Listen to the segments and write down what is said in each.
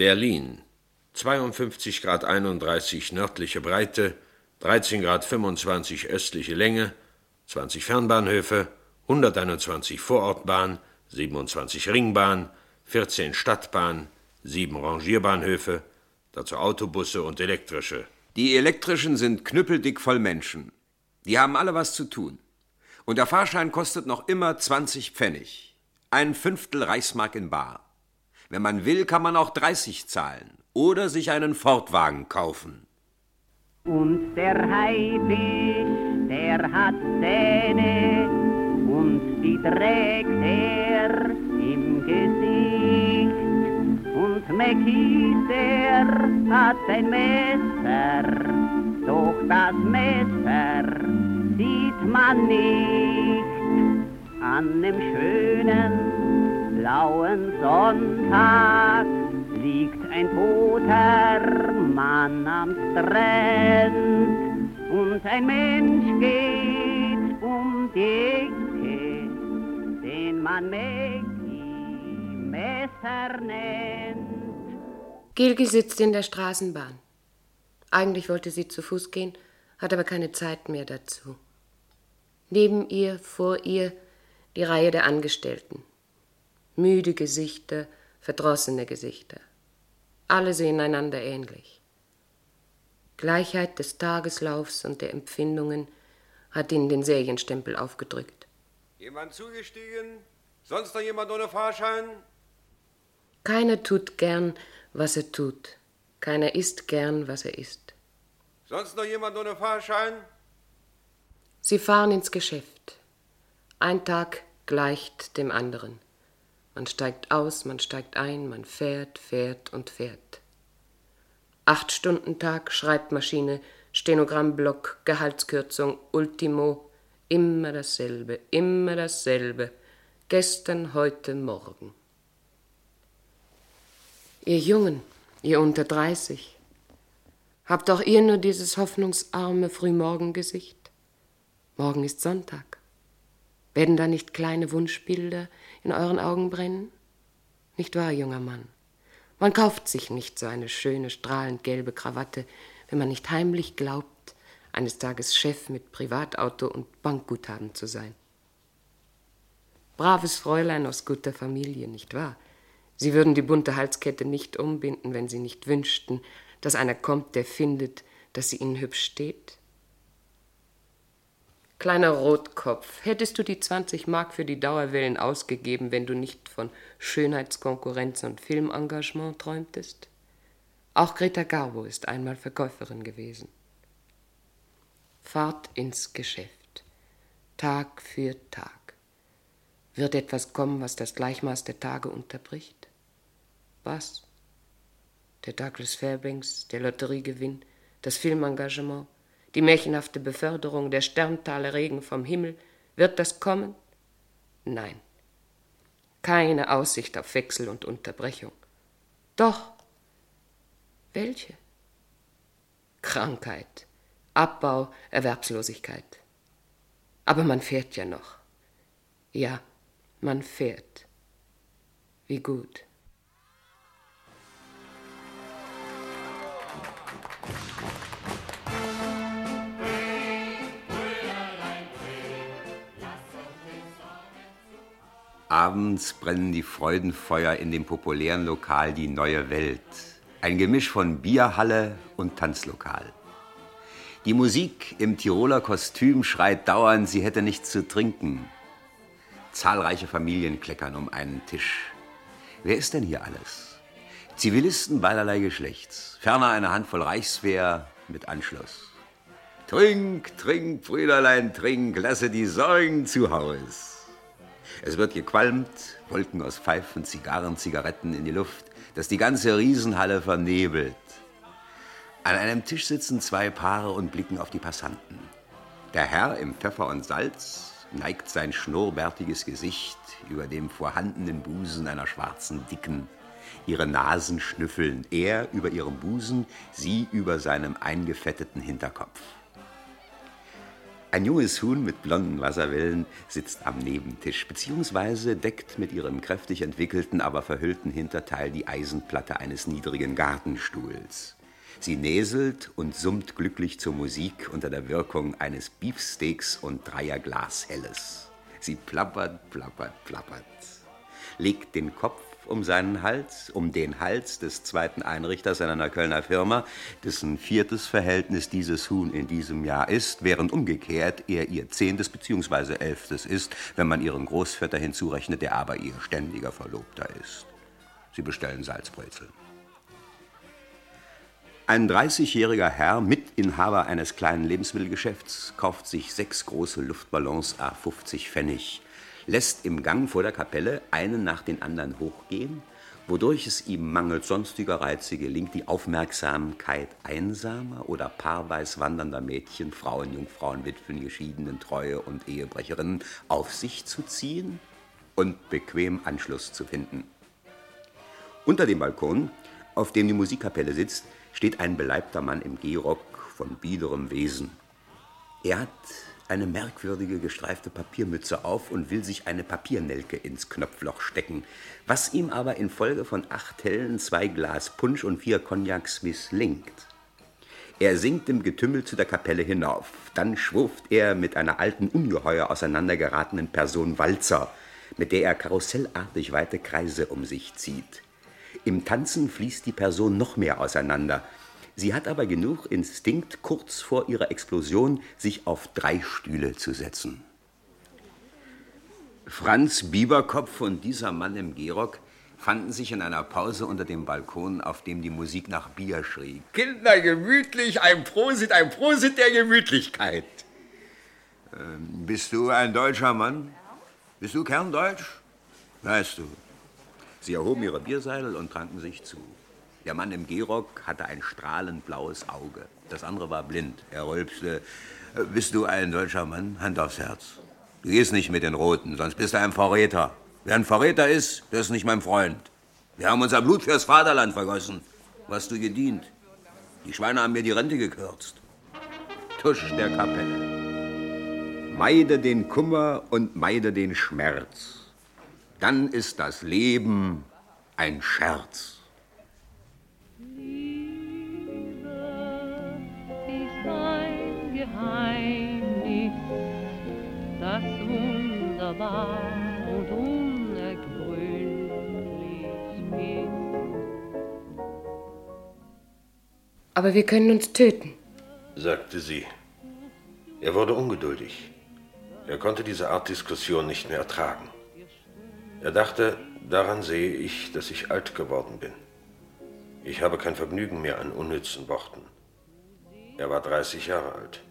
Berlin, 52 Grad 31 nördliche Breite, 13 Grad 25 östliche Länge, 20 Fernbahnhöfe, 121 Vorortbahn, 27 Ringbahn, 14 Stadtbahn, 7 Rangierbahnhöfe, dazu Autobusse und elektrische. Die elektrischen sind knüppeldick voll Menschen. Die haben alle was zu tun. Und der Fahrschein kostet noch immer 20 Pfennig. 1/5 Reichsmark in bar. Wenn man will, kann man auch 30 zahlen. Oder sich einen Fortwagen kaufen. Und der Haifisch, der hat Zähne und die trägt er im Gesicht. Und Mäckis, der hat ein Messer, doch das Messer sieht man nicht. An dem schönen blauen Sonntag liegt ein toter Mann am Strand und ein Mensch geht um die Ecke, den man Messer nennt. Gilgi sitzt in der Straßenbahn. Eigentlich wollte sie zu Fuß gehen, hat aber keine Zeit mehr dazu. Neben ihr, vor ihr, die Reihe der Angestellten. Müde Gesichter, verdrossene Gesichter. Alle sehen einander ähnlich. Gleichheit des Tageslaufs und der Empfindungen hat ihnen den Serienstempel aufgedrückt. Jemand zugestiegen? Sonst noch jemand ohne Fahrschein? Keiner tut gern, was er tut. Keiner isst gern, was er isst. Sonst noch jemand ohne Fahrschein? Sie fahren ins Geschäft. Ein Tag gleicht dem anderen. Man steigt aus, man steigt ein, man fährt, fährt und fährt. 8-Stunden-Tag, Schreibmaschine, Stenogrammblock, Gehaltskürzung, Ultimo. Immer dasselbe, immer dasselbe. Gestern, heute, morgen. Ihr Jungen, ihr unter 30, habt auch ihr nur dieses hoffnungsarme Frühmorgengesicht? Morgen ist Sonntag. Werden da nicht kleine Wunschbilder in euren Augen brennen? Nicht wahr, junger Mann? Man kauft sich nicht so eine schöne, strahlend gelbe Krawatte, wenn man nicht heimlich glaubt, eines Tages Chef mit Privatauto und Bankguthaben zu sein. Braves Fräulein aus guter Familie, nicht wahr? Sie würden die bunte Halskette nicht umbinden, wenn sie nicht wünschten, dass einer kommt, der findet, dass sie ihnen hübsch steht. Kleiner Rotkopf, hättest du die 20 Mark für die Dauerwellen ausgegeben, wenn du nicht von Schönheitskonkurrenz und Filmengagement träumtest? Auch Greta Garbo ist einmal Verkäuferin gewesen. Fahrt ins Geschäft, Tag für Tag. Wird etwas kommen, was das Gleichmaß der Tage unterbricht? Was? Der Douglas Fairbanks, der Lotteriegewinn, das Filmengagement, die märchenhafte Beförderung, der Sterntaler-Regen vom Himmel. Wird das kommen? Nein. Keine Aussicht auf Wechsel und Unterbrechung. Doch. Welche? Krankheit, Abbau, Erwerbslosigkeit. Aber man fährt ja noch. Ja, man fährt. Wie gut. Abends brennen die Freudenfeuer in dem populären Lokal Die Neue Welt. Ein Gemisch von Bierhalle und Tanzlokal. Die Musik im Tiroler Kostüm schreit dauernd, sie hätte nichts zu trinken. Zahlreiche Familien kleckern um einen Tisch. Wer ist denn hier alles? Zivilisten beiderlei Geschlechts. Ferner eine Handvoll Reichswehr mit Anschluss. Trink, trink, Brüderlein, trink, lasse die Sorgen zu Haus. Es wird gequalmt, Wolken aus Pfeifen, Zigarren, Zigaretten in die Luft, dass die ganze Riesenhalle vernebelt. An einem Tisch sitzen 2 Paare und blicken auf die Passanten. Der Herr im Pfeffer und Salz neigt sein schnurrbärtiges Gesicht über dem vorhandenen Busen einer schwarzen Dicken. Ihre Nasen schnüffeln, er über ihrem Busen, sie über seinem eingefetteten Hinterkopf. Ein junges Huhn mit blonden Wasserwellen sitzt am Nebentisch, beziehungsweise deckt mit ihrem kräftig entwickelten, aber verhüllten Hinterteil die Eisenplatte eines niedrigen Gartenstuhls. Sie näselt und summt glücklich zur Musik unter der Wirkung eines Beefsteaks und 3 Glas Helles. Sie plappert, plappert, plappert, legt den Kopf um seinen Hals, um den Hals des zweiten Einrichters einer Kölner Firma, dessen 4. Verhältnis dieses Huhn in diesem Jahr ist, während umgekehrt er ihr 10. bzw. 11. ist, wenn man ihren Großvetter hinzurechnet, der aber ihr ständiger Verlobter ist. Sie bestellen Salzbrezel. Ein 30-jähriger Herr, Mitinhaber eines kleinen Lebensmittelgeschäfts, kauft sich 6 große Luftballons à 50 Pfennig, lässt im Gang vor der Kapelle einen nach den anderen hochgehen, wodurch es ihm mangels sonstiger Reize gelingt, die Aufmerksamkeit einsamer oder paarweis wandernder Mädchen, Frauen, Jungfrauen, Witwen, Geschiedenen, Treue und Ehebrecherinnen auf sich zu ziehen und bequem Anschluss zu finden. Unter dem Balkon, auf dem die Musikkapelle sitzt, steht ein beleibter Mann im Gehrock von biederem Wesen. Er hat eine merkwürdige gestreifte Papiermütze auf und will sich eine Papiernelke ins Knopfloch stecken, was ihm aber infolge von 8 Hellen, 2 Glas Punsch und 4 Cognacs misslingt. Er sinkt im Getümmel zu der Kapelle hinauf. Dann schwurft er mit einer alten, ungeheuer auseinandergeratenen Person Walzer, mit der er karussellartig weite Kreise um sich zieht. Im Tanzen fließt die Person noch mehr auseinander. Sie hat aber genug Instinkt, kurz vor ihrer Explosion sich auf 3 Stühle zu setzen. Franz Bieberkopf und dieser Mann im Gehrock fanden sich in einer Pause unter dem Balkon, auf dem die Musik nach Bier schrie. Kinder, gemütlich, ein Prosit der Gemütlichkeit. Bist du ein deutscher Mann? Bist du kerndeutsch? Weißt du. Sie erhoben ihre Bierseidel und tranken sich zu. Der Mann im Gehrock hatte ein strahlend blaues Auge. Das andere war blind. Er rülpste: Bist du ein deutscher Mann? Hand aufs Herz. Du gehst nicht mit den Roten, sonst bist du ein Verräter. Wer ein Verräter ist, der ist nicht mein Freund. Wir haben unser Blut fürs Vaterland vergossen. Wo hast du gedient? Die Schweine haben mir die Rente gekürzt. Tusch der Kapelle. Meide den Kummer und meide den Schmerz. Dann ist das Leben ein Scherz. Geheimnis, das wunderbar und unergründlich ist. Aber wir können uns töten, sagte sie. Er wurde ungeduldig. Er konnte diese Art Diskussion nicht mehr ertragen. Er dachte, daran sehe ich, dass ich alt geworden bin. Ich habe kein Vergnügen mehr an unnützen Worten. Er war 30 Jahre alt.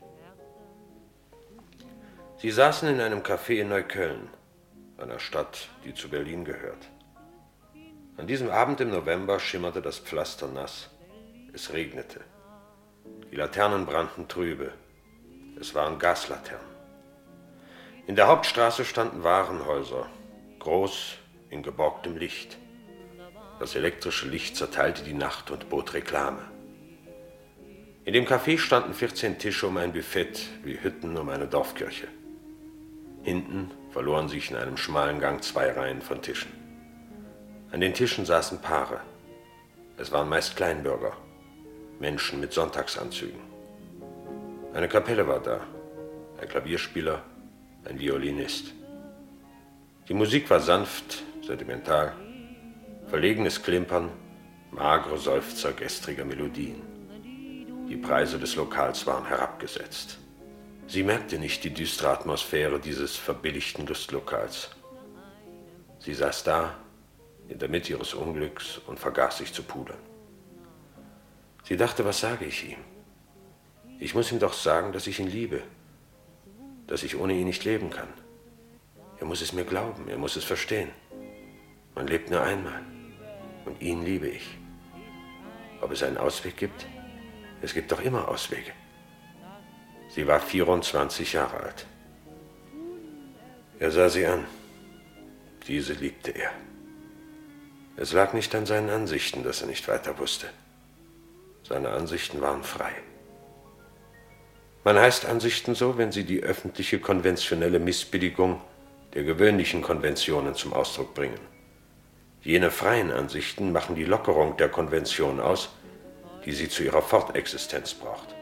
Sie saßen in einem Café in Neukölln, einer Stadt, die zu Berlin gehört. An diesem Abend im November schimmerte das Pflaster nass. Es regnete. Die Laternen brannten trübe. Es waren Gaslaternen. In der Hauptstraße standen Warenhäuser, groß in geborgtem Licht. Das elektrische Licht zerteilte die Nacht und bot Reklame. In dem Café standen 14 Tische um ein Buffet, wie Hütten um eine Dorfkirche. Hinten verloren sich in einem schmalen Gang 2 Reihen von Tischen. An den Tischen saßen Paare. Es waren meist Kleinbürger, Menschen mit Sonntagsanzügen. Eine Kapelle war da, ein Klavierspieler, ein Violinist. Die Musik war sanft, sentimental, verlegenes Klimpern, magere Seufzer gestriger Melodien. Die Preise des Lokals waren herabgesetzt. Sie merkte nicht die düstere Atmosphäre dieses verbilligten Lustlokals. Sie saß da, in der Mitte ihres Unglücks und vergaß sich zu pudern. Sie dachte, was sage ich ihm? Ich muss ihm doch sagen, dass ich ihn liebe, dass ich ohne ihn nicht leben kann. Er muss es mir glauben, er muss es verstehen. Man lebt nur einmal und ihn liebe ich. Ob es einen Ausweg gibt? Es gibt doch immer Auswege. Sie war 24 Jahre alt. Er sah sie an. Diese liebte er. Es lag nicht an seinen Ansichten, dass er nicht weiter wusste. Seine Ansichten waren frei. Man heißt Ansichten so, wenn sie die öffentliche konventionelle Missbilligung der gewöhnlichen Konventionen zum Ausdruck bringen. Jene freien Ansichten machen die Lockerung der Konvention aus, die sie zu ihrer Fortexistenz braucht.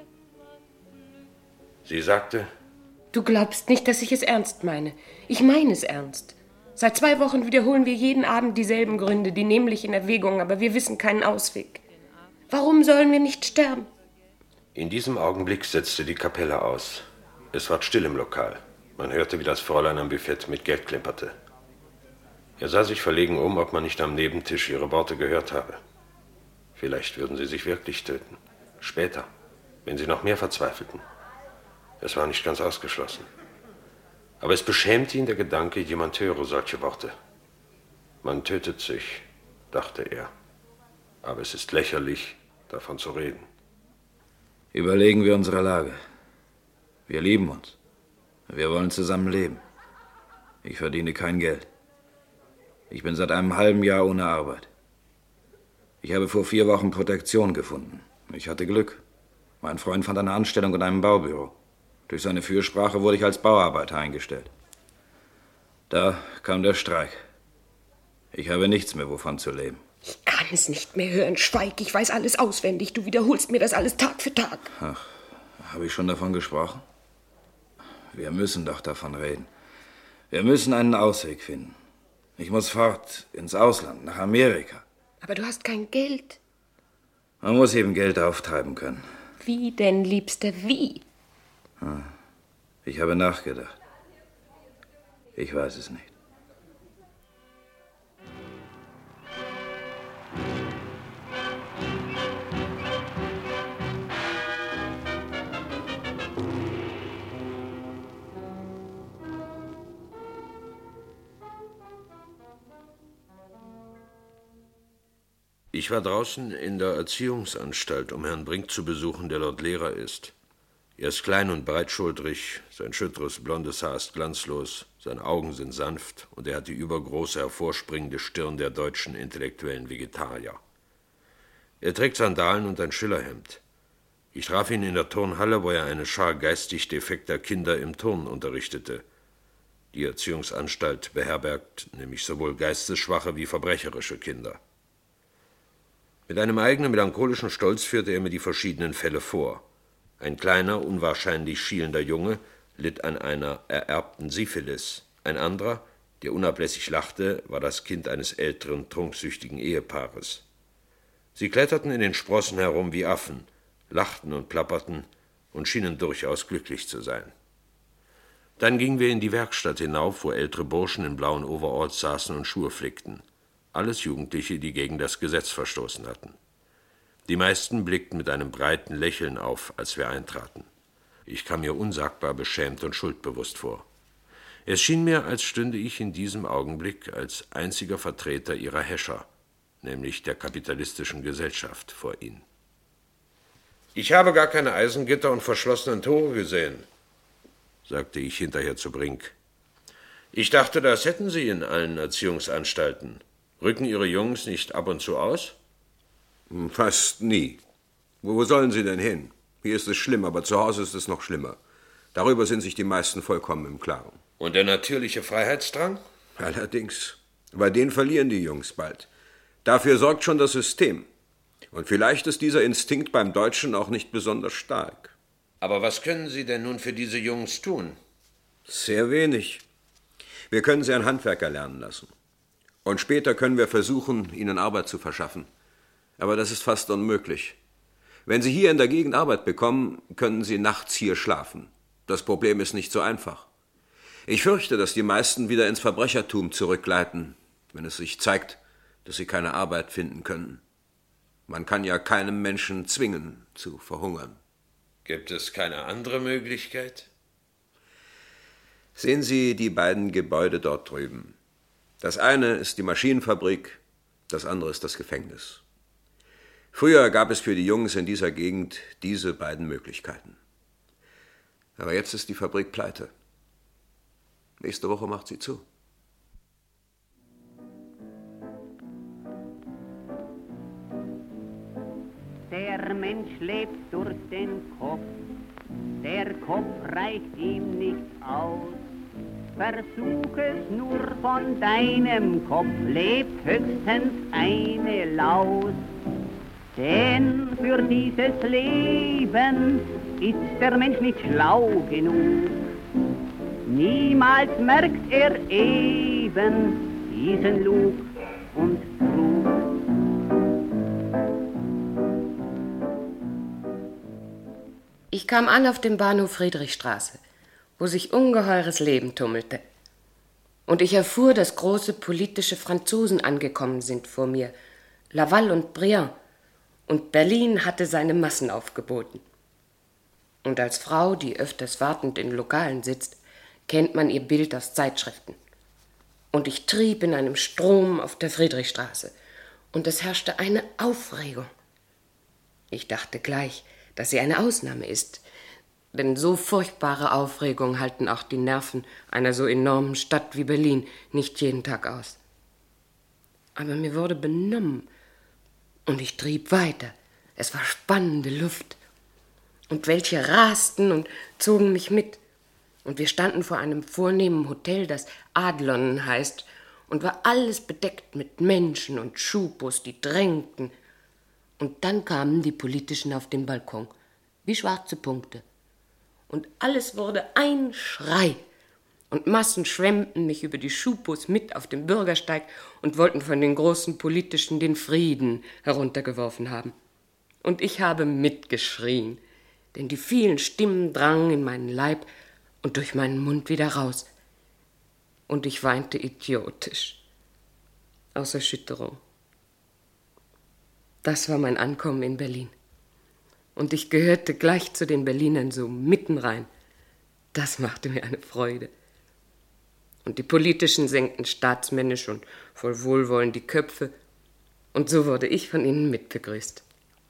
Sie sagte: Du glaubst nicht, dass ich es ernst meine. Ich meine es ernst. Seit 2 Wochen wiederholen wir jeden Abend dieselben Gründe, die nämlichen Erwägungen, aber wir wissen keinen Ausweg. Warum sollen wir nicht sterben? In diesem Augenblick setzte die Kapelle aus. Es ward still im Lokal. Man hörte, wie das Fräulein am Buffett mit Geld klimperte. Er sah sich verlegen um, ob man nicht am Nebentisch ihre Worte gehört habe. Vielleicht würden sie sich wirklich töten. Später, wenn sie noch mehr verzweifelten. Es war nicht ganz ausgeschlossen. Aber es beschämte ihn der Gedanke, jemand höre solche Worte. Man tötet sich, dachte er. Aber es ist lächerlich, davon zu reden. Überlegen wir unsere Lage. Wir lieben uns. Wir wollen zusammen leben. Ich verdiene kein Geld. Ich bin seit einem halben Jahr ohne Arbeit. Ich habe vor 4 Wochen Protektion gefunden. Ich hatte Glück. Mein Freund fand eine Anstellung in einem Baubüro. Durch seine Fürsprache wurde ich als Bauarbeiter eingestellt. Da kam der Streik. Ich habe nichts mehr, wovon zu leben. Ich kann es nicht mehr hören. Schweig, ich weiß alles auswendig. Du wiederholst mir das alles Tag für Tag. Ach, habe ich schon davon gesprochen? Wir müssen doch davon reden. Wir müssen einen Ausweg finden. Ich muss fort, ins Ausland, nach Amerika. Aber du hast kein Geld. Man muss eben Geld auftreiben können. Wie denn, Liebster, wie? Ich habe nachgedacht. Ich weiß es nicht. Ich war draußen in der Erziehungsanstalt, um Herrn Brink zu besuchen, der dort Lehrer ist. Er ist klein und breitschultrig, sein schütteres blondes Haar ist glanzlos, seine Augen sind sanft und er hat die übergroße, hervorspringende Stirn der deutschen intellektuellen Vegetarier. Er trägt Sandalen und ein Schillerhemd. Ich traf ihn in der Turnhalle, wo er eine Schar geistig defekter Kinder im Turnen unterrichtete. Die Erziehungsanstalt beherbergt nämlich sowohl geistesschwache wie verbrecherische Kinder. Mit einem eigenen melancholischen Stolz führte er mir die verschiedenen Fälle vor. Ein kleiner, unwahrscheinlich schielender Junge litt an einer ererbten Syphilis. Ein anderer, der unablässig lachte, war das Kind eines älteren, trunksüchtigen Ehepaares. Sie kletterten in den Sprossen herum wie Affen, lachten und plapperten und schienen durchaus glücklich zu sein. Dann gingen wir in die Werkstatt hinauf, wo ältere Burschen in blauen Overalls saßen und Schuhe flickten. Alles Jugendliche, die gegen das Gesetz verstoßen hatten. Die meisten blickten mit einem breiten Lächeln auf, als wir eintraten. Ich kam mir unsagbar beschämt und schuldbewusst vor. Es schien mir, als stünde ich in diesem Augenblick als einziger Vertreter ihrer Häscher, nämlich der kapitalistischen Gesellschaft, vor ihnen. »Ich habe gar keine Eisengitter und verschlossenen Tore gesehen«, sagte ich hinterher zu Brink. »Ich dachte, das hätten Sie in allen Erziehungsanstalten. Rücken Ihre Jungs nicht ab und zu aus?« »Fast nie. Wo sollen sie denn hin? Hier ist es schlimm, aber zu Hause ist es noch schlimmer. Darüber sind sich die meisten vollkommen im Klaren.« »Und der natürliche Freiheitsdrang?« »Allerdings. Aber den verlieren die Jungs bald. Dafür sorgt schon das System. Und vielleicht ist dieser Instinkt beim Deutschen auch nicht besonders stark.« »Aber was können Sie denn nun für diese Jungs tun?« »Sehr wenig. Wir können sie ein Handwerker lernen lassen. Und später können wir versuchen, ihnen Arbeit zu verschaffen. Aber das ist fast unmöglich. Wenn sie hier in der Gegend Arbeit bekommen, können sie nachts hier schlafen. Das Problem ist nicht so einfach. Ich fürchte, dass die meisten wieder ins Verbrechertum zurückgleiten, wenn es sich zeigt, dass sie keine Arbeit finden können. Man kann ja keinem Menschen zwingen, zu verhungern.« »Gibt es keine andere Möglichkeit?« »Sehen Sie die beiden Gebäude dort drüben. Das eine ist die Maschinenfabrik, das andere ist das Gefängnis. Früher gab es für die Jungs in dieser Gegend diese beiden Möglichkeiten. Aber jetzt ist die Fabrik pleite. Nächste Woche macht sie zu.« Der Mensch lebt durch den Kopf, der Kopf reicht ihm nicht aus. Versuch es nur von deinem Kopf, lebt höchstens eine Laus. Denn für dieses Leben ist der Mensch nicht schlau genug. Niemals merkt er eben diesen Lug und Trug. Ich kam an auf dem Bahnhof Friedrichstraße, wo sich ungeheures Leben tummelte. Und ich erfuhr, dass große politische Franzosen angekommen sind vor mir, Laval und Briand, und Berlin hatte seine Massen aufgeboten. Und als Frau, die öfters wartend in Lokalen sitzt, kennt man ihr Bild aus Zeitschriften. Und ich trieb in einem Strom auf der Friedrichstraße, und es herrschte eine Aufregung. Ich dachte gleich, dass sie eine Ausnahme ist, denn so furchtbare Aufregung halten auch die Nerven einer so enormen Stadt wie Berlin nicht jeden Tag aus. Aber mir wurde benommen, und ich trieb weiter. Es war spannende Luft, und welche rasten und zogen mich mit. Und wir standen vor einem vornehmen Hotel, das Adlon heißt, und war alles bedeckt mit Menschen und Schupos, die drängten. Und dann kamen die Politischen auf den Balkon, wie schwarze Punkte. Und alles wurde ein Schrei. Und Massen schwemmten mich über die Schupos mit auf dem Bürgersteig und wollten von den großen Politischen den Frieden heruntergeworfen haben. Und ich habe mitgeschrien, denn die vielen Stimmen drangen in meinen Leib und durch meinen Mund wieder raus. Und ich weinte idiotisch, aus Erschütterung. Das war mein Ankommen in Berlin. Und ich gehörte gleich zu den Berlinern so mitten rein. Das machte mir eine Freude. Und die Politischen senkten staatsmännisch und voll Wohlwollen die Köpfe. Und so wurde ich von ihnen mitbegrüßt.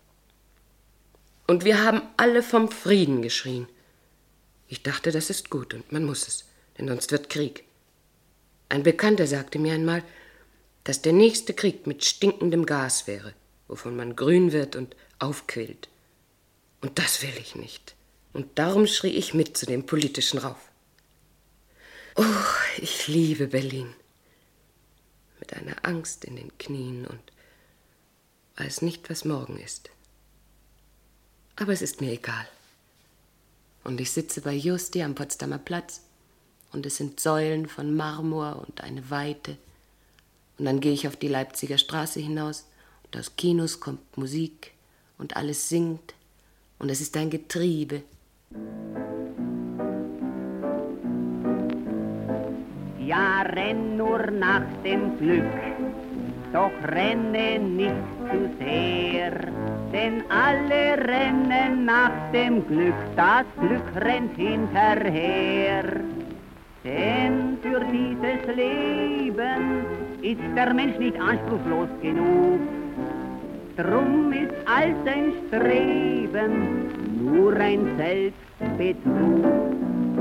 Und wir haben alle vom Frieden geschrien. Ich dachte, das ist gut und man muss es, denn sonst wird Krieg. Ein Bekannter sagte mir einmal, dass der nächste Krieg mit stinkendem Gas wäre, wovon man grün wird und aufquillt. Und das will ich nicht. Und darum schrie ich mit zu dem Politischen rauf. Oh, ich liebe Berlin. Mit einer Angst in den Knien und weiß nicht, was morgen ist. Aber es ist mir egal. Und ich sitze bei Justi am Potsdamer Platz und es sind Säulen von Marmor und eine Weite. Und dann gehe ich auf die Leipziger Straße hinaus und aus Kinos kommt Musik und alles singt und es ist ein Getriebe. Ja, renn nur nach dem Glück, doch renne nicht zu sehr, denn alle rennen nach dem Glück, das Glück rennt hinterher. Denn für dieses Leben ist der Mensch nicht anspruchslos genug, drum ist all sein Streben nur ein Selbstbetrug.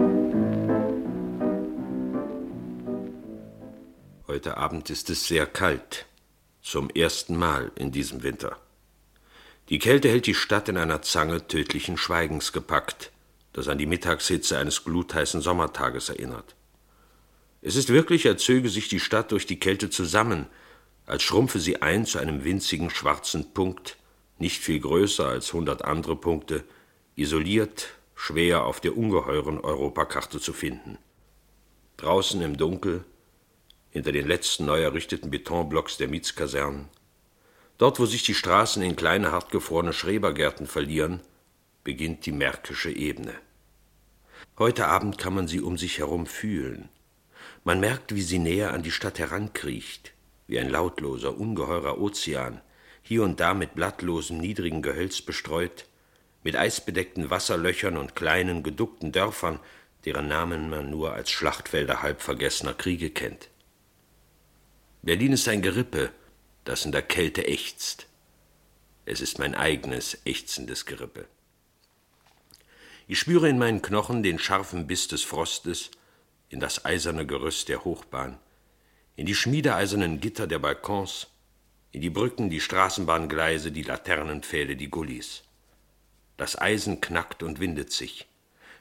Heute Abend ist es sehr kalt, zum ersten Mal in diesem Winter. Die Kälte hält die Stadt in einer Zange tödlichen Schweigens gepackt, das an die Mittagshitze eines glutheißen Sommertages erinnert. Es ist wirklich, als zöge sich die Stadt durch die Kälte zusammen, als schrumpfe sie ein zu einem winzigen schwarzen Punkt, nicht viel größer als 100 andere Punkte, isoliert, schwer auf der ungeheuren Europakarte zu finden. Draußen im Dunkel, hinter den letzten neu errichteten Betonblocks der Mietskasernen, dort, wo sich die Straßen in kleine, hartgefrorene Schrebergärten verlieren, beginnt die Märkische Ebene. Heute Abend kann man sie um sich herum fühlen. Man merkt, wie sie näher an die Stadt herankriecht, wie ein lautloser, ungeheurer Ozean, hier und da mit blattlosem, niedrigen Gehölz bestreut, mit eisbedeckten Wasserlöchern und kleinen, geduckten Dörfern, deren Namen man nur als Schlachtfelder halbvergessener Kriege kennt. Berlin ist ein Gerippe, das in der Kälte ächzt. Es ist mein eigenes, ächzendes Gerippe. Ich spüre in meinen Knochen den scharfen Biss des Frostes, in das eiserne Gerüst der Hochbahn, in die schmiedeeisernen Gitter der Balkons, in die Brücken, die Straßenbahngleise, die Laternenpfähle, die Gullis. Das Eisen knackt und windet sich.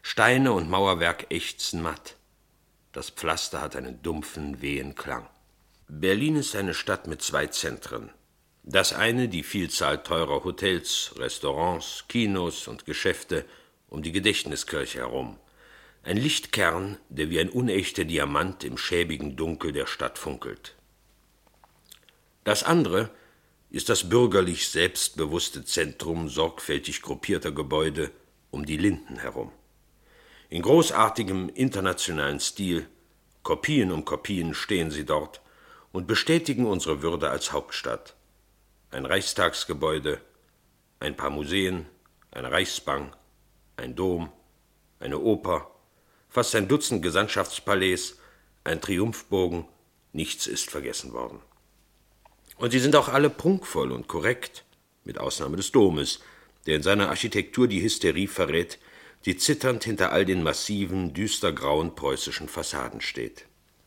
Steine und Mauerwerk ächzen matt. Das Pflaster hat einen dumpfen, wehen Klang. Berlin ist eine Stadt mit 2 Zentren. Das eine die Vielzahl teurer Hotels, Restaurants, Kinos und Geschäfte um die Gedächtniskirche herum. Ein Lichtkern, der wie ein unechter Diamant im schäbigen Dunkel der Stadt funkelt. Das andere ist das bürgerlich selbstbewusste Zentrum sorgfältig gruppierter Gebäude um die Linden herum. In großartigem internationalen Stil, Kopien um Kopien stehen sie dort und bestätigen unsere Würde als Hauptstadt. Ein Reichstagsgebäude, ein paar Museen, eine Reichsbank, ein Dom, eine Oper, fast ein Dutzend Gesandtschaftspalais, ein Triumphbogen, nichts ist vergessen worden. Und sie sind auch alle prunkvoll und korrekt, mit Ausnahme des Domes, der in seiner Architektur die Hysterie verrät, die zitternd hinter all den massiven, düstergrauen preußischen Fassaden steht.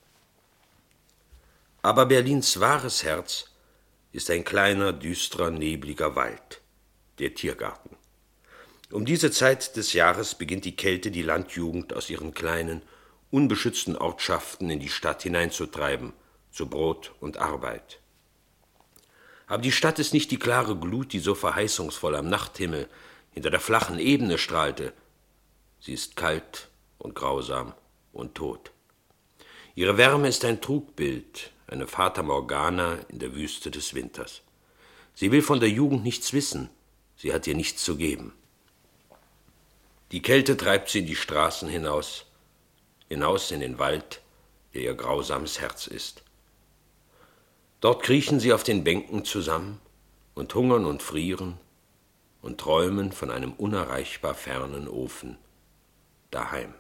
Aber Berlins wahres Herz ist ein kleiner, düsterer, nebliger Wald, der Tiergarten. Um diese Zeit des Jahres beginnt die Kälte die Landjugend aus ihren kleinen, unbeschützten Ortschaften in die Stadt hineinzutreiben, zu Brot und Arbeit. Aber die Stadt ist nicht die klare Glut, die so verheißungsvoll am Nachthimmel hinter der flachen Ebene strahlte. Sie ist kalt und grausam und tot. Ihre Wärme ist ein Trugbild, eine Fata Morgana in der Wüste des Winters. Sie will von der Jugend nichts wissen, sie hat ihr nichts zu geben. Die Kälte treibt sie in die Straßen hinaus in den Wald, der ihr grausames Herz ist. Dort kriechen sie auf den Bänken zusammen und hungern und frieren und träumen von einem unerreichbar fernen Ofen daheim.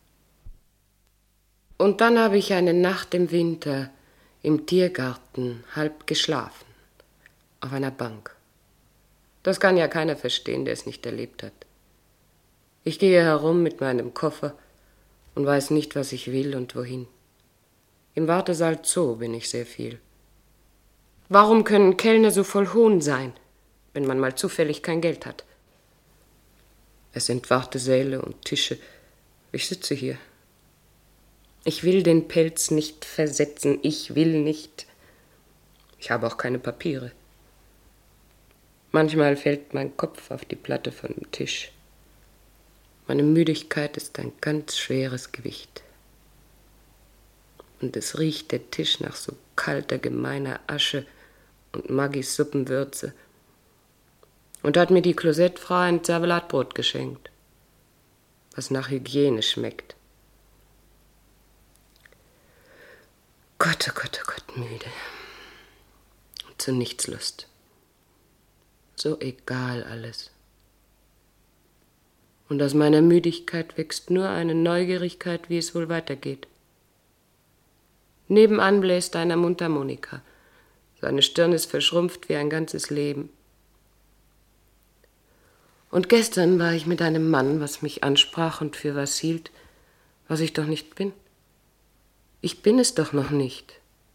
Und dann habe ich eine Nacht im Winter im Tiergarten halb geschlafen, auf einer Bank. Das kann ja keiner verstehen, der es nicht erlebt hat. Ich gehe herum mit meinem Koffer und weiß nicht, was ich will und wohin. Im Wartesaal Zoo bin ich sehr viel. Warum können Kellner so voll Hohn sein, wenn man mal zufällig kein Geld hat? Es sind Wartesäle und Tische. Ich sitze hier. Ich will den Pelz nicht versetzen. Ich will nicht. Ich habe auch keine Papiere. Manchmal fällt mein Kopf auf die Platte von dem Tisch. Meine Müdigkeit ist ein ganz schweres Gewicht. Und es riecht der Tisch nach so kalter, gemeiner Asche und Maggis Suppenwürze. Und da hat mir die Klosettfrau ein Zervelatbrot geschenkt, was nach Hygiene schmeckt. Gott, oh Gott, oh Gott, müde. Und zu nichts Lust. So egal alles. Und aus meiner Müdigkeit wächst nur eine Neugierigkeit, wie es wohl weitergeht. Nebenan bläst einer Mundharmonika. Seine Stirn ist verschrumpft wie ein ganzes Leben. Und gestern war ich mit einem Mann, was mich ansprach und für was hielt, was ich doch nicht bin. Ich bin es doch noch nicht.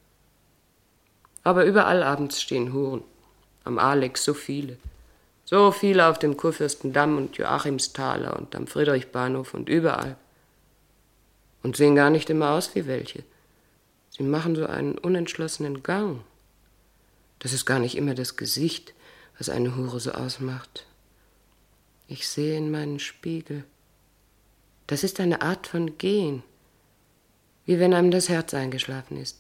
Aber überall abends stehen Huren. Am Alex so viele. So viele auf dem Kurfürstendamm und Joachimsthaler und am Friedrichbahnhof und überall. Und sehen gar nicht immer aus wie welche. Sie machen so einen unentschlossenen Gang. Das ist gar nicht immer das Gesicht, was eine Hure so ausmacht. Ich sehe in meinen Spiegel. Das ist eine Art von Gehen, wie wenn einem das Herz eingeschlafen ist.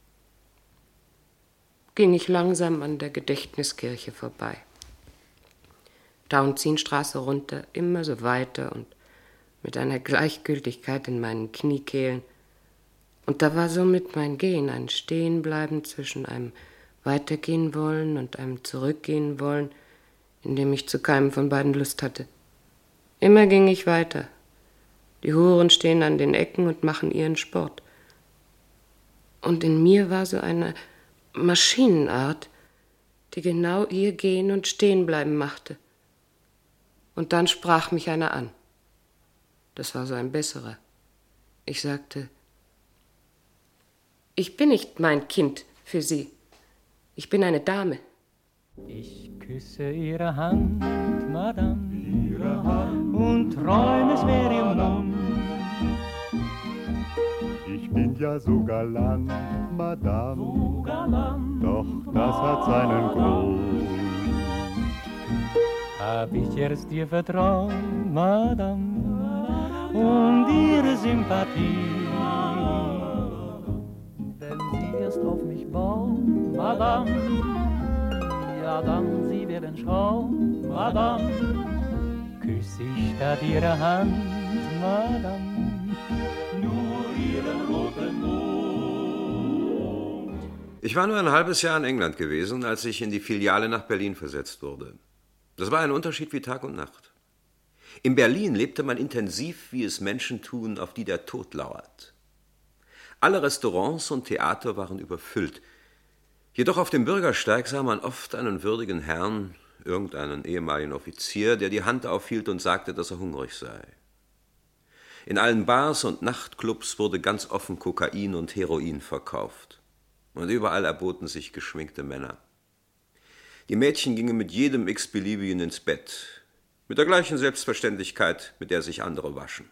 Ging ich langsam an der Gedächtniskirche vorbei. Tauentzienstraße runter, immer so weiter und mit einer Gleichgültigkeit in meinen Kniekehlen. Und da war somit mein Gehen, ein Stehenbleiben zwischen einem Weitergehen wollen und einem Zurückgehen wollen, in dem ich zu keinem von beiden Lust hatte. Immer ging ich weiter. Die Huren stehen an den Ecken und machen ihren Sport. Und in mir war so eine Maschinenart, die genau ihr Gehen und Stehenbleiben machte. Und dann sprach mich einer an. Das war so ein besserer. Ich sagte, ich bin nicht mein Kind für Sie. Ich bin eine Dame. Ich küsse Ihre Hand, Madame, Ihre Hand, und träume, es wäre Ihr Mund. sind ja so galant, Madame, so galant, doch das hat seinen Grund. Hab ich erst dir Vertrauen, Madame, und ihre Sympathie. Wenn sie erst auf mich bauen, Madame, ja dann sie werden schauen, Madame, küss ich statt ihrer Hand, Madame, nur ihren roten Mund. Ich war nur ein halbes Jahr in England gewesen, als ich in die Filiale nach Berlin versetzt wurde. Das war ein Unterschied wie Tag und Nacht. In Berlin lebte man intensiv, wie es Menschen tun, auf die der Tod lauert. Alle Restaurants und Theater waren überfüllt. Jedoch auf dem Bürgersteig sah man oft einen würdigen Herrn, irgendeinen ehemaligen Offizier, der die Hand aufhielt und sagte, dass er hungrig sei. In allen Bars und Nachtclubs wurde ganz offen Kokain und Heroin verkauft. Und überall erboten sich geschminkte Männer. Die Mädchen gingen mit jedem x-beliebigen ins Bett, mit der gleichen Selbstverständlichkeit, mit der sich andere waschen.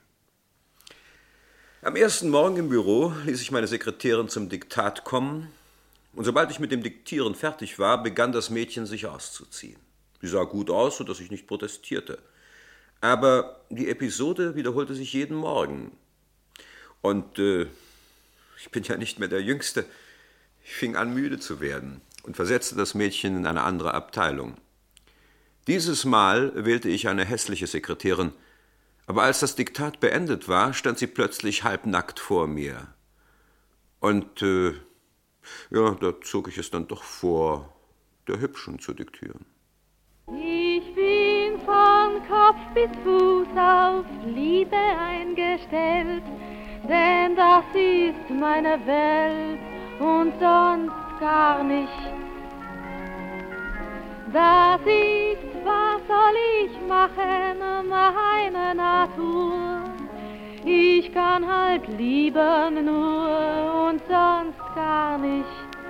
Am ersten Morgen im Büro ließ ich meine Sekretärin zum Diktat kommen, und sobald ich mit dem Diktieren fertig war, begann das Mädchen sich auszuziehen. Sie sah gut aus, sodass ich nicht protestierte. Aber die Episode wiederholte sich jeden Morgen. Und ich bin ja nicht mehr der Jüngste. Ich fing an, müde zu werden und versetzte das Mädchen in eine andere Abteilung. Dieses Mal wählte ich eine hässliche Sekretärin, aber als das Diktat beendet war, stand sie plötzlich halbnackt vor mir. Und ja, da zog ich es dann doch vor, der Hübschen zu diktieren. Ich bin von Kopf bis Fuß auf Liebe eingestellt, denn das ist meine Welt und sonst gar nicht. Das ist, was soll ich machen, meine Natur. Ich kann halt lieben nur und sonst gar nicht.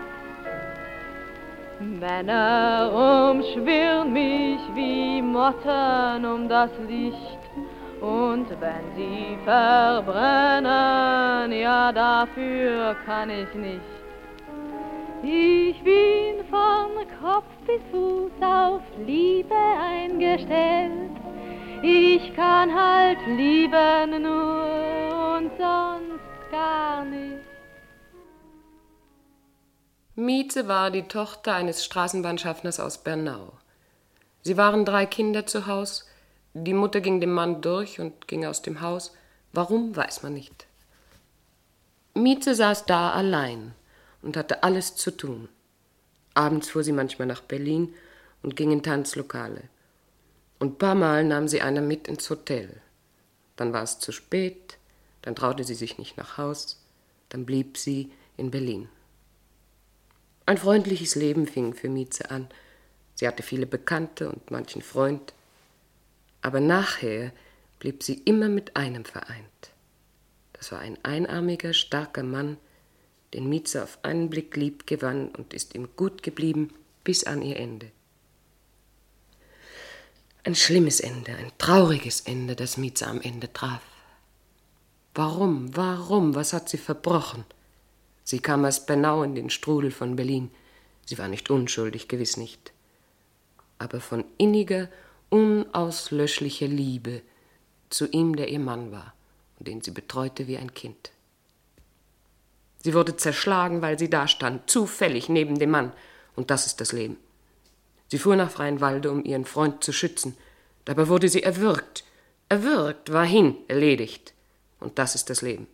Männer umschwirren mich wie Motten um das Licht. Und wenn sie verbrennen, ja dafür kann ich nicht. Ich bin von Kopf bis Fuß auf Liebe eingestellt. Ich kann halt lieben nur und sonst gar nicht. Mieze war die Tochter eines Straßenbahnschaffners aus Bernau. Sie waren 3 Kinder zu Haus. Die Mutter ging dem Mann durch und ging aus dem Haus. Warum, weiß man nicht. Mieze saß da allein und hatte alles zu tun. Abends fuhr sie manchmal nach Berlin und ging in Tanzlokale. Und paar Mal nahm sie einer mit ins Hotel. Dann war es zu spät, dann traute sie sich nicht nach Haus, dann blieb sie in Berlin. Ein freundliches Leben fing für Mieze an. Sie hatte viele Bekannte und manchen Freund. Aber nachher blieb sie immer mit einem vereint. Das war ein einarmiger, starker Mann, den Mieze auf einen Blick lieb gewann und ist ihm gut geblieben bis an ihr Ende. Ein schlimmes Ende, ein trauriges Ende, das Mieze am Ende traf. Warum, was hat sie verbrochen? Sie kam aus Bernau in den Strudel von Berlin. Sie war nicht unschuldig, gewiss nicht. Aber von inniger, unauslöschlicher Liebe zu ihm, der ihr Mann war und den sie betreute wie ein Kind. Sie wurde zerschlagen, weil sie da stand, zufällig neben dem Mann. Und das ist das Leben. Sie fuhr nach Freienwalde, um ihren Freund zu schützen. Dabei wurde sie erwürgt. Erwürgt, war hin, erledigt. Und das ist das Leben.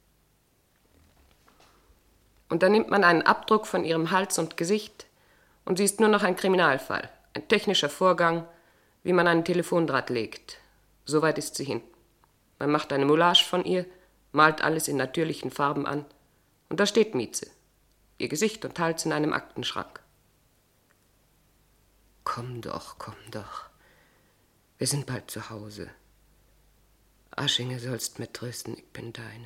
Und dann nimmt man einen Abdruck von ihrem Hals und Gesicht und sie ist nur noch ein Kriminalfall, ein technischer Vorgang, wie man einen Telefondraht legt. Soweit ist sie hin. Man macht eine Moulage von ihr, malt alles in natürlichen Farben an und da steht Mieze, ihr Gesicht und Hals in einem Aktenschrank. Komm doch, wir sind bald zu Hause. Aschinger, sollst mir trösten, ich bin deine.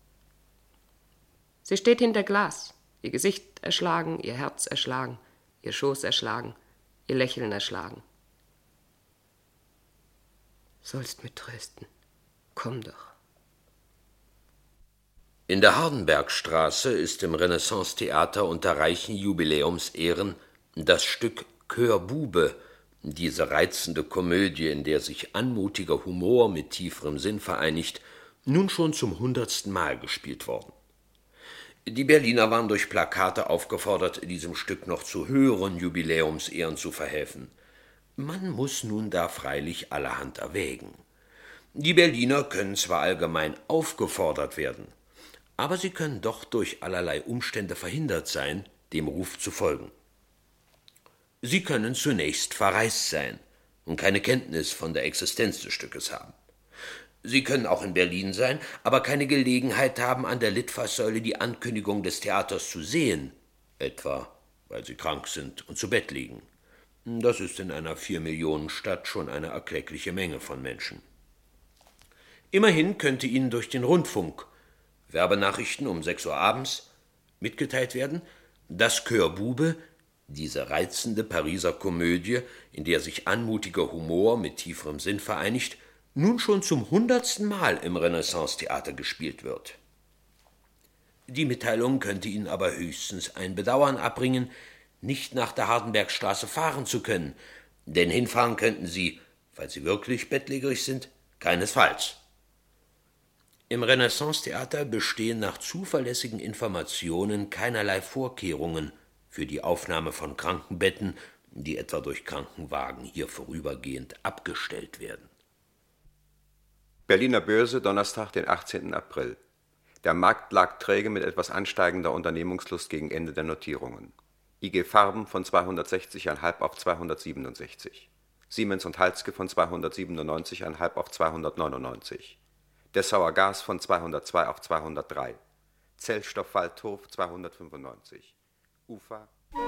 Sie steht hinter Glas, ihr Gesicht erschlagen, ihr Herz erschlagen, ihr Schoß erschlagen, ihr Lächeln erschlagen. Sollst mir trösten, komm doch. In der Hardenbergstraße ist im Renaissance-Theater unter reichen Jubiläumsehren das Stück Körbube, diese reizende Komödie, in der sich anmutiger Humor mit tieferem Sinn vereinigt, nun schon zum 100. Mal gespielt worden. Die Berliner waren durch Plakate aufgefordert, diesem Stück noch zu höheren Jubiläumsehren zu verhelfen. Man muss nun da freilich allerhand erwägen. Die Berliner können zwar allgemein aufgefordert werden, aber sie können doch durch allerlei Umstände verhindert sein, dem Ruf zu folgen. Sie können zunächst verreist sein und keine Kenntnis von der Existenz des Stückes haben. Sie können auch in Berlin sein, aber keine Gelegenheit haben, an der Litfaßsäule die Ankündigung des Theaters zu sehen, etwa weil sie krank sind und zu Bett liegen. Das ist in einer 4-Millionen-Stadt schon eine erkleckliche Menge von Menschen. Immerhin könnte Ihnen durch den Rundfunk, Werbenachrichten um 6 Uhr abends, mitgeteilt werden, dass Körbube, diese reizende Pariser Komödie, in der sich anmutiger Humor mit tieferem Sinn vereinigt, nun schon zum 100. Mal im Renaissance-Theater gespielt wird. Die Mitteilung könnte Ihnen aber höchstens ein Bedauern abbringen, nicht nach der Hardenbergstraße fahren zu können, denn hinfahren könnten Sie, weil Sie wirklich bettlägerig sind, keinesfalls. Im Renaissance-Theater bestehen nach zuverlässigen Informationen keinerlei Vorkehrungen für die Aufnahme von Krankenbetten, die etwa durch Krankenwagen hier vorübergehend abgestellt werden. Berliner Börse, Donnerstag, den 18. April. Der Markt lag träge mit etwas ansteigender Unternehmungslust gegen Ende der Notierungen. IG Farben von 260,5 auf 267. Siemens & Halske von 297,5 auf 299. Dessauer Gas von 202 auf 203. Zellstoff Waldhof 295. UFA.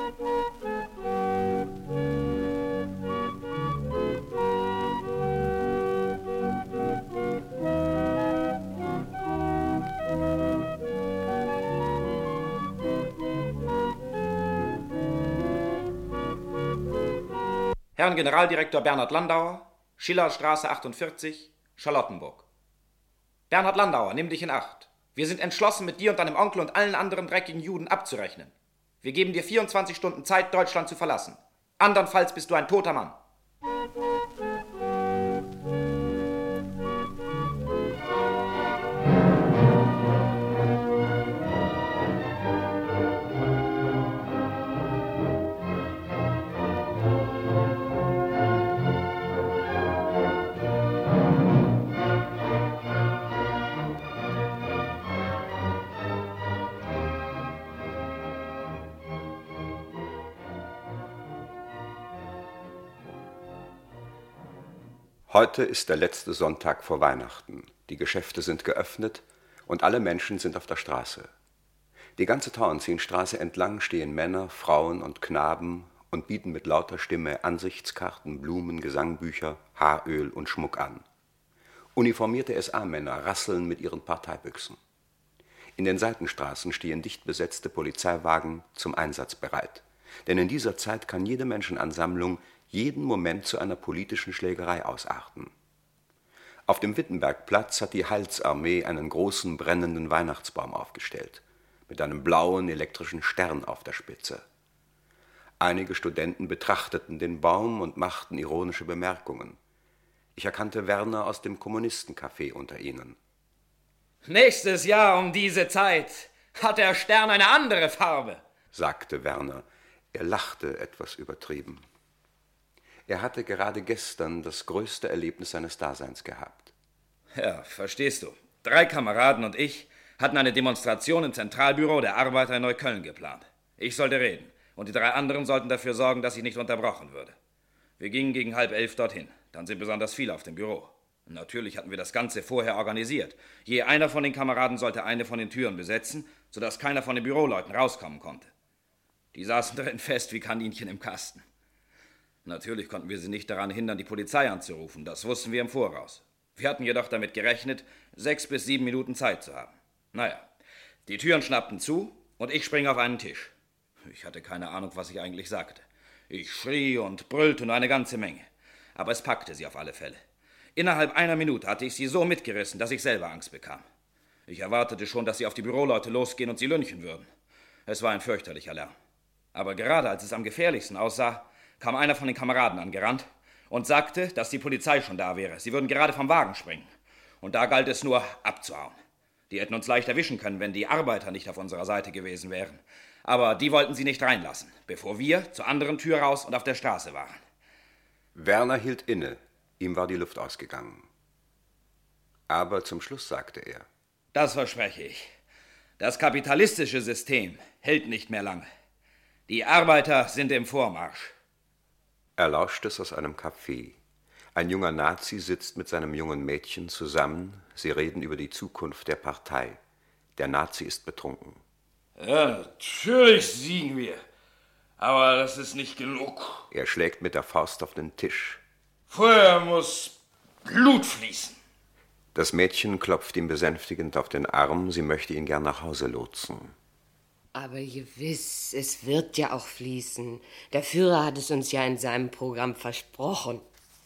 Herrn Generaldirektor Bernhard Landauer, Schillerstraße 48, Charlottenburg. Bernhard Landauer, nimm dich in Acht. Wir sind entschlossen, mit dir und deinem Onkel und allen anderen dreckigen Juden abzurechnen. Wir geben dir 24 Stunden Zeit, Deutschland zu verlassen. Andernfalls bist du ein toter Mann. Heute ist der letzte Sonntag vor Weihnachten. Die Geschäfte sind geöffnet und alle Menschen sind auf der Straße. Die ganze Tauentzienstraße entlang stehen Männer, Frauen und Knaben und bieten mit lauter Stimme Ansichtskarten, Blumen, Gesangbücher, Haaröl und Schmuck an. Uniformierte SA-Männer rasseln mit ihren Parteibüchsen. In den Seitenstraßen stehen dicht besetzte Polizeiwagen zum Einsatz bereit. Denn in dieser Zeit kann jede Menschenansammlung jeden Moment zu einer politischen Schlägerei ausarten. Auf dem Wittenbergplatz hat die Heilsarmee einen großen brennenden Weihnachtsbaum aufgestellt, mit einem blauen elektrischen Stern auf der Spitze. Einige Studenten betrachteten den Baum und machten ironische Bemerkungen. Ich erkannte Werner aus dem Kommunistencafé unter ihnen. Nächstes Jahr um diese Zeit hat der Stern eine andere Farbe, sagte Werner. Er lachte etwas übertrieben. Er hatte gerade gestern das größte Erlebnis seines Daseins gehabt. Ja, verstehst du. 3 Kameraden und ich hatten eine Demonstration im Zentralbüro der Arbeiter in Neukölln geplant. Ich sollte reden und die 3 anderen sollten dafür sorgen, dass ich nicht unterbrochen würde. Wir gingen gegen 10:30 dorthin. Dann sind besonders viele auf dem Büro. Und natürlich hatten wir das Ganze vorher organisiert. Je einer von den Kameraden sollte eine von den Türen besetzen, sodass keiner von den Büroleuten rauskommen konnte. Die saßen drin fest wie Kaninchen im Kasten. Natürlich konnten wir sie nicht daran hindern, die Polizei anzurufen. Das wussten wir im Voraus. Wir hatten jedoch damit gerechnet, 6 bis 7 Minuten Zeit zu haben. Naja, die Türen schnappten zu und ich springe auf einen Tisch. Ich hatte keine Ahnung, was ich eigentlich sagte. Ich schrie und brüllte nur eine ganze Menge. Aber es packte sie auf alle Fälle. Innerhalb einer Minute hatte ich sie so mitgerissen, dass ich selber Angst bekam. Ich erwartete schon, dass sie auf die Büroleute losgehen und sie lynchen würden. Es war ein fürchterlicher Lärm. Aber gerade als es am gefährlichsten aussah, kam einer von den Kameraden angerannt und sagte, dass die Polizei schon da wäre. Sie würden gerade vom Wagen springen. Und da galt es nur, abzuhauen. Die hätten uns leicht erwischen können, wenn die Arbeiter nicht auf unserer Seite gewesen wären. Aber die wollten sie nicht reinlassen, bevor wir zur anderen Tür raus und auf der Straße waren. Werner hielt inne. Ihm war die Luft ausgegangen. Aber zum Schluss sagte er: Das verspreche ich. Das kapitalistische System hält nicht mehr lange. Die Arbeiter sind im Vormarsch. Er lauscht es aus einem Café. Ein junger Nazi sitzt mit seinem jungen Mädchen zusammen. Sie reden über die Zukunft der Partei. Der Nazi ist betrunken. Ja, natürlich siegen wir. Aber das ist nicht genug. Er schlägt mit der Faust auf den Tisch. Vorher muss Blut fließen. Das Mädchen klopft ihm besänftigend auf den Arm. Sie möchte ihn gern nach Hause lotsen. Aber gewiss, es wird ja auch fließen. Der Führer hat es uns ja in seinem Programm versprochen.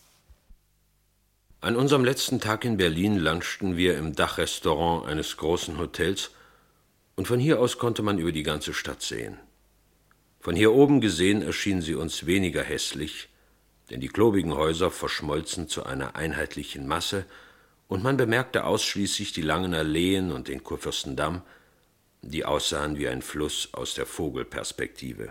An unserem letzten Tag in Berlin lunchten wir im Dachrestaurant eines großen Hotels und von hier aus konnte man über die ganze Stadt sehen. Von hier oben gesehen erschien sie uns weniger hässlich, denn die klobigen Häuser verschmolzen zu einer einheitlichen Masse und man bemerkte ausschließlich die langen Alleen und den Kurfürstendamm, die aussahen wie ein Fluss aus der Vogelperspektive.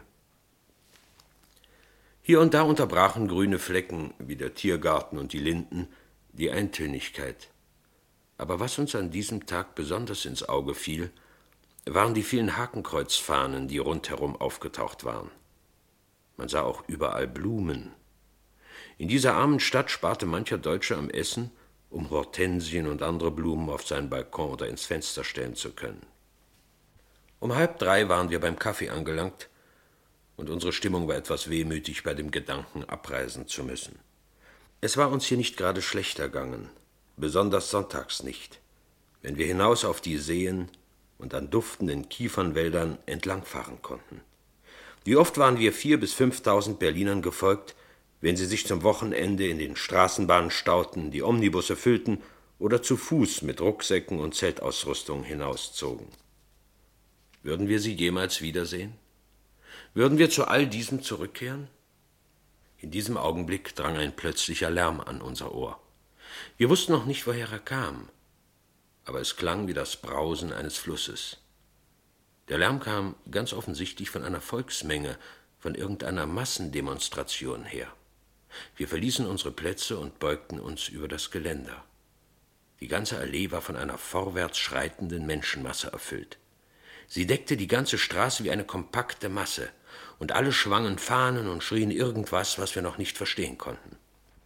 Hier und da unterbrachen grüne Flecken wie der Tiergarten und die Linden die Eintönigkeit. Aber was uns an diesem Tag besonders ins Auge fiel, waren die vielen Hakenkreuzfahnen, die rundherum aufgetaucht waren. Man sah auch überall Blumen. In dieser armen Stadt sparte mancher Deutsche am Essen, um Hortensien und andere Blumen auf seinen Balkon oder ins Fenster stellen zu können. Um 2:30 waren wir beim Kaffee angelangt und unsere Stimmung war etwas wehmütig bei dem Gedanken, abreisen zu müssen. Es war uns hier nicht gerade schlecht ergangen, besonders sonntags nicht, wenn wir hinaus auf die Seen und an duftenden Kiefernwäldern entlangfahren konnten. Wie oft waren wir 4.000 bis 5.000 Berlinern gefolgt, wenn sie sich zum Wochenende in den Straßenbahnen stauten, die Omnibusse füllten oder zu Fuß mit Rucksäcken und Zeltausrüstung hinauszogen. Würden wir sie jemals wiedersehen? Würden wir zu all diesem zurückkehren? In diesem Augenblick drang ein plötzlicher Lärm an unser Ohr. Wir wussten noch nicht, woher er kam, aber es klang wie das Brausen eines Flusses. Der Lärm kam ganz offensichtlich von einer Volksmenge, von irgendeiner Massendemonstration her. Wir verließen unsere Plätze und beugten uns über das Geländer. Die ganze Allee war von einer vorwärts schreitenden Menschenmasse erfüllt. Sie deckte die ganze Straße wie eine kompakte Masse, und alle schwangen Fahnen und schrien irgendwas, was wir noch nicht verstehen konnten.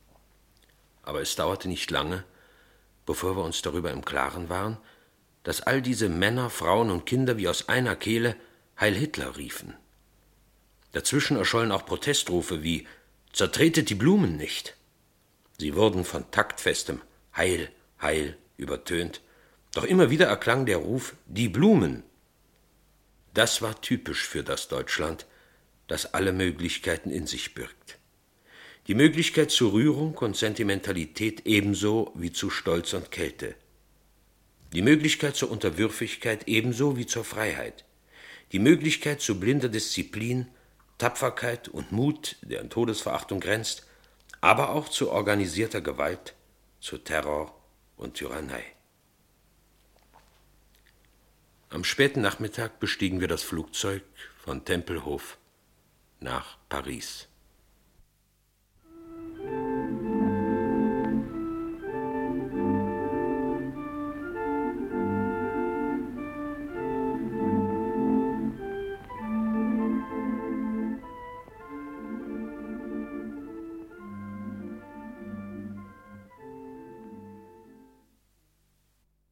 Aber es dauerte nicht lange, bevor wir uns darüber im Klaren waren, dass all diese Männer, Frauen und Kinder wie aus einer Kehle Heil Hitler riefen. Dazwischen erschollen auch Protestrufe wie »Zertretet die Blumen nicht«. Sie wurden von taktfestem »Heil, Heil« übertönt, doch immer wieder erklang der Ruf »Die Blumen«. Das war typisch für das Deutschland, das alle Möglichkeiten in sich birgt. Die Möglichkeit zu Rührung und Sentimentalität ebenso wie zu Stolz und Kälte. Die Möglichkeit zur Unterwürfigkeit ebenso wie zur Freiheit. Die Möglichkeit zu blinder Disziplin, Tapferkeit und Mut, der an Todesverachtung grenzt, aber auch zu organisierter Gewalt, zu Terror und Tyrannei. Am späten Nachmittag bestiegen wir das Flugzeug von Tempelhof nach Paris.